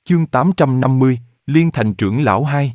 Chương 850, Liên Thành trưởng lão 2.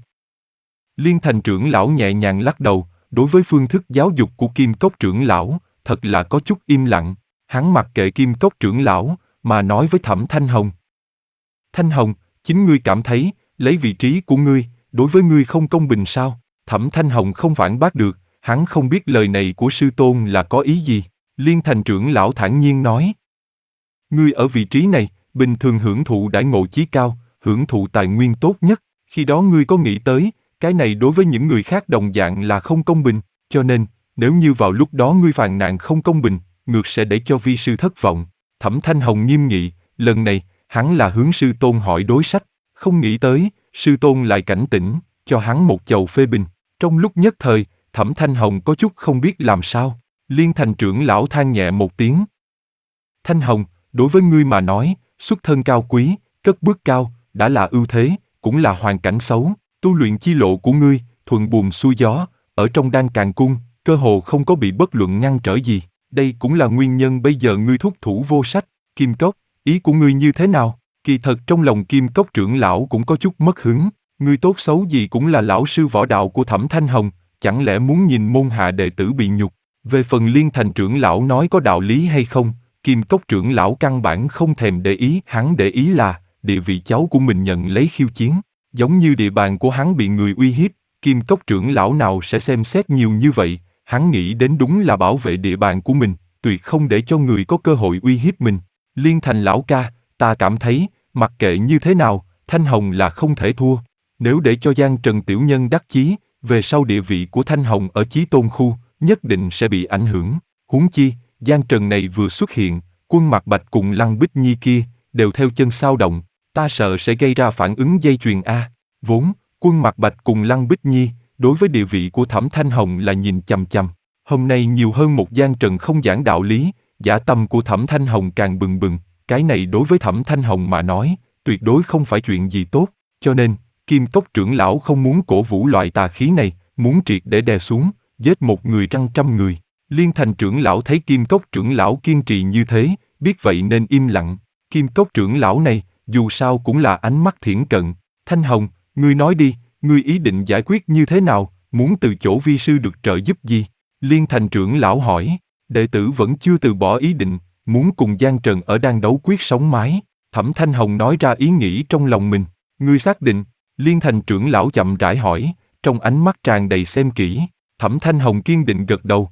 Liên Thành trưởng lão nhẹ nhàng lắc đầu, đối với phương thức giáo dục của Kim Cốc trưởng lão, thật là có chút im lặng. Hắn mặc kệ Kim Cốc trưởng lão, mà nói với Thẩm Thanh Hồng. Thanh Hồng, chính ngươi cảm thấy, lấy vị trí của ngươi, đối với ngươi không công bình sao? Thẩm Thanh Hồng không phản bác được, hắn không biết lời này của sư tôn là có ý gì. Liên Thành trưởng lão thản nhiên nói. Ngươi ở vị trí này, bình thường hưởng thụ đãi ngộ chí cao, hưởng thụ tài nguyên tốt nhất. Khi đó ngươi có nghĩ tới, cái này đối với những người khác đồng dạng là không công bình, cho nên, nếu như vào lúc đó ngươi phàn nàn không công bình, ngược sẽ để cho vi sư thất vọng. Thẩm Thanh Hồng nghiêm nghị, lần này, hắn là hướng sư tôn hỏi đối sách, không nghĩ tới, sư tôn lại cảnh tỉnh, cho hắn một chầu phê bình. Trong lúc nhất thời, Thẩm Thanh Hồng có chút không biết làm sao. Liên Thành trưởng lão than nhẹ một tiếng. Thanh Hồng, đối với ngươi mà nói, xuất thân cao quý, cất bước cao, đã là ưu thế, cũng là hoàn cảnh xấu. Tu luyện chi lộ của ngươi, thuận buồm xuôi gió, ở trong Đan Càn Cung, cơ hồ không có bị bất luận ngăn trở gì. Đây cũng là nguyên nhân bây giờ ngươi thúc thủ vô sách. Kim Cốc, ý của ngươi như thế nào? Kỳ thật trong lòng Kim Cốc trưởng lão cũng có chút mất hứng. Ngươi tốt xấu gì cũng là lão sư võ đạo của Thẩm Thanh Hồng, chẳng lẽ muốn nhìn môn hạ đệ tử bị nhục? Về phần Liên Thành trưởng lão nói có đạo lý hay không, Kim Cốc trưởng lão căn bản không thèm để ý. Hắn để ý là địa vị cháu của mình nhận lấy khiêu chiến, giống như địa bàn của hắn bị người uy hiếp, Kim Cốc trưởng lão nào sẽ xem xét nhiều như vậy? Hắn nghĩ đến đúng là bảo vệ địa bàn của mình, tuyệt không để cho người có cơ hội uy hiếp mình. Liên Thành lão ca, ta cảm thấy, mặc kệ như thế nào, Thanh Hồng là không thể thua. Nếu để cho Giang Trần tiểu nhân đắc chí, về sau địa vị của Thanh Hồng ở Chí Tôn khu, nhất định sẽ bị ảnh hưởng. Huống chi, Giang Trần này vừa xuất hiện, Quân Mạc Bạch cùng Lăng Bích Nhi kia, đều theo chân sao động, ta sợ sẽ gây ra phản ứng dây chuyền a. Vốn, Quân Mạc Bạch cùng Lăng Bích Nhi, đối với địa vị của Thẩm Thanh Hồng là nhìn chằm chằm. Hôm nay nhiều hơn một Giang Trần không giảng đạo lý, dã tâm của Thẩm Thanh Hồng càng bừng bừng, cái này đối với Thẩm Thanh Hồng mà nói, tuyệt đối không phải chuyện gì tốt, cho nên, Kim Cốc trưởng lão không muốn cổ vũ loại tà khí này, muốn triệt để đè xuống, giết một người trăm người. Liên Thành trưởng lão thấy Kim Cốc trưởng lão kiên trì như thế, biết vậy nên im lặng. Kim Cốc trưởng lão này, dù sao cũng là ánh mắt thiển cận. Thanh Hồng, ngươi nói đi, ngươi ý định giải quyết như thế nào, muốn từ chỗ vi sư được trợ giúp gì? Liên Thành trưởng lão hỏi, đệ tử vẫn chưa từ bỏ ý định, muốn cùng Giang Trần ở Đan Đấu Quyết sống mái. Thẩm Thanh Hồng nói ra ý nghĩ trong lòng mình. Ngươi xác định? Liên Thành trưởng lão chậm rãi hỏi, trong ánh mắt tràn đầy xem kỹ. Thẩm Thanh Hồng kiên định gật đầu.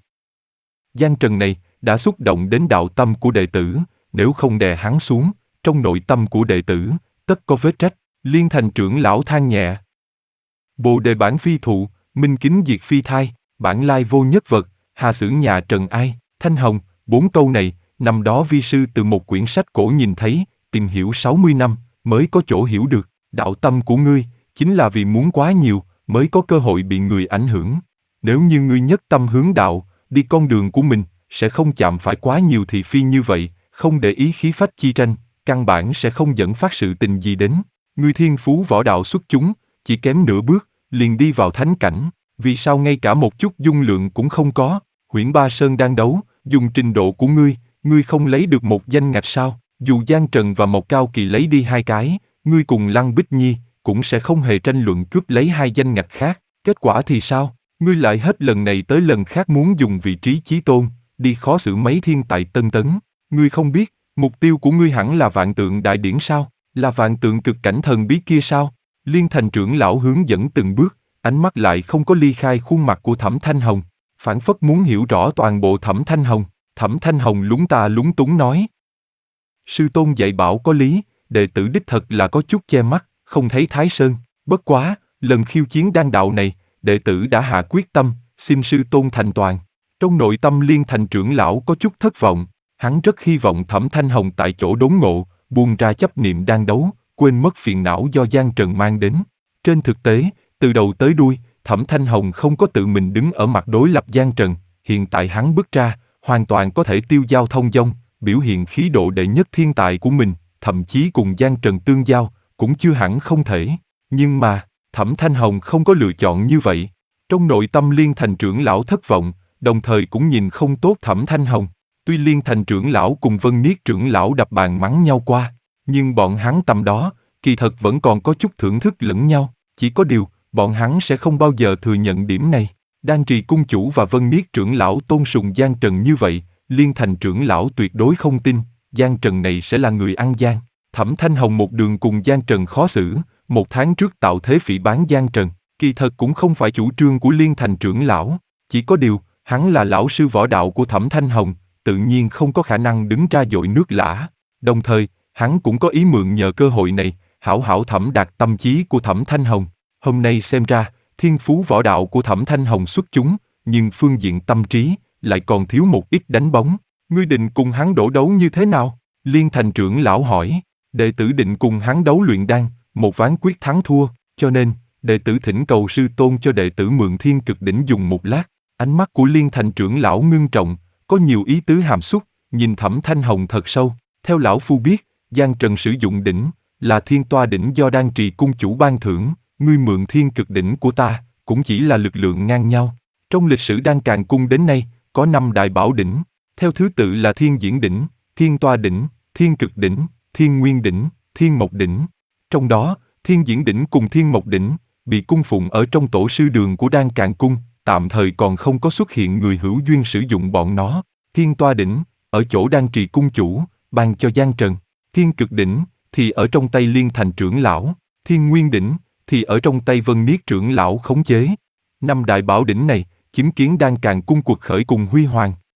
Giang Trần này đã xúc động đến đạo tâm của đệ tử, nếu không đè hắn xuống, trong nội tâm của đệ tử tất có vết rách. Liên Thành trưởng lão than nhẹ. Bồ đề bản phi thụ, minh kính diệt phi thai, bản lai vô nhất vật, hà xưởng nhà Trần ai. Thanh Hồng, 4 câu này, năm đó vi sư từ một quyển sách cổ nhìn thấy, tìm hiểu 60 năm, mới có chỗ hiểu được. Đạo tâm của ngươi, chính là vì muốn quá nhiều, mới có cơ hội bị người ảnh hưởng. Nếu như ngươi nhất tâm hướng đạo, đi con đường của mình, sẽ không chạm phải quá nhiều thị phi như vậy, không để ý khí phách chi tranh, căn bản sẽ không dẫn phát sự tình gì đến. Ngươi thiên phú võ đạo xuất chúng, chỉ kém nửa bước, liền đi vào thánh cảnh, vì sao ngay cả một chút dung lượng cũng không có? Huyễn Ba Sơn đang đấu, dùng trình độ của ngươi không lấy được một danh ngạch sao? Dù Giang Trần và Mộc Cao Kỳ lấy đi 2 cái, ngươi cùng Lăng Bích Nhi cũng sẽ không hề tranh luận cướp lấy 2 danh ngạch khác. Kết quả thì sao? Ngươi lại hết lần này tới lần khác muốn dùng vị trí chí tôn, đi khó xử mấy thiên tại Tân Tấn. Ngươi không biết, mục tiêu của ngươi hẳn là Vạn Tượng Đại Điển sao? Là Vạn Tượng Cực Cảnh Thần Bí kia sao? Liên Thành trưởng lão hướng dẫn từng bước, ánh mắt lại không có ly khai khuôn mặt của Thẩm Thanh Hồng, phảng phất muốn hiểu rõ toàn bộ Thẩm Thanh Hồng. Thẩm Thanh Hồng lúng ta lúng túng nói. Sư tôn dạy bảo có lý, đệ tử đích thật là có chút che mắt, không thấy Thái Sơn. Bất quá, lần khiêu chiến đan đạo này, đệ tử đã hạ quyết tâm, xin sư tôn thành toàn. Trong nội tâm Liên Thành trưởng lão có chút thất vọng, hắn rất hy vọng Thẩm Thanh Hồng tại chỗ đốn ngộ, buông ra chấp niệm đang đấu, quên mất phiền não do Giang Trần mang đến. Trên thực tế, từ đầu tới đuôi, Thẩm Thanh Hồng không có tự mình đứng ở mặt đối lập Giang Trần, hiện tại hắn bước ra, hoàn toàn có thể tiêu giao thông dong, biểu hiện khí độ đệ nhất thiên tài của mình, thậm chí cùng Giang Trần tương giao, cũng chưa hẳn không thể. Nhưng mà, Thẩm Thanh Hồng không có lựa chọn như vậy. Trong nội tâm Liên Thành trưởng lão thất vọng, đồng thời cũng nhìn không tốt Thẩm Thanh Hồng. Tuy Liên Thành trưởng lão cùng Vân Niết trưởng lão đập bàn mắng nhau qua, nhưng bọn hắn tầm đó, kỳ thật vẫn còn có chút thưởng thức lẫn nhau, chỉ có điều, bọn hắn sẽ không bao giờ thừa nhận điểm này. Đan Trì cung chủ và Vân Niết trưởng lão tôn sùng Giang Trần như vậy, Liên Thành trưởng lão tuyệt đối không tin, Giang Trần này sẽ là người ăn gian. Thẩm Thanh Hồng một đường cùng Giang Trần khó xử, 1 tháng trước tạo thế phỉ báng Giang Trần, kỳ thật cũng không phải chủ trương của Liên Thành trưởng lão, chỉ có điều, hắn là lão sư võ đạo của Thẩm Thanh Hồng, tự nhiên không có khả năng đứng ra dội nước lã. Đồng thời, hắn cũng có ý mượn nhờ cơ hội này, hảo hảo thẩm đạt tâm trí của Thẩm Thanh Hồng. Hôm nay xem ra, thiên phú võ đạo của Thẩm Thanh Hồng xuất chúng, nhưng phương diện tâm trí, lại còn thiếu một ít đánh bóng. Ngươi định cùng hắn đổ đấu như thế nào? Liên Thành trưởng lão hỏi. Đệ tử định cùng hắn đấu luyện đan, một ván quyết thắng thua, cho nên, đệ tử thỉnh cầu sư tôn cho đệ tử mượn thiên cực đỉnh dùng một lát. Ánh mắt của Liên Thành trưởng lão ngưng trọng, có nhiều ý tứ hàm xúc, nhìn Thẩm Thanh Hồng thật sâu. Theo lão phu biết, Giang Trần sử dụng đỉnh, là thiên toa đỉnh do Đan Trì cung chủ ban thưởng, ngươi mượn thiên cực đỉnh của ta, cũng chỉ là lực lượng ngang nhau. Trong lịch sử Đan Càn cung đến nay, có 5 đại bảo đỉnh, theo thứ tự là Thiên Diễn đỉnh, Thiên Toa đỉnh, Thiên Cực đỉnh, Thiên Nguyên đỉnh, Thiên Mộc đỉnh. Trong đó, Thiên Diễn đỉnh cùng Thiên Mộc đỉnh bị cung phụng ở trong tổ sư đường của Đan Càn cung, tạm thời còn không có xuất hiện người hữu duyên sử dụng bọn nó. Thiên Toa đỉnh ở chỗ Đan Trì cung chủ ban cho Giang Trần, Thiên Cực đỉnh thì ở trong tay Liên Thành trưởng lão, Thiên Nguyên đỉnh thì ở trong tay Vân Niết trưởng lão khống chế. 5 đại bảo đỉnh này chứng kiến Đan Càn cung quật khởi cùng huy hoàng,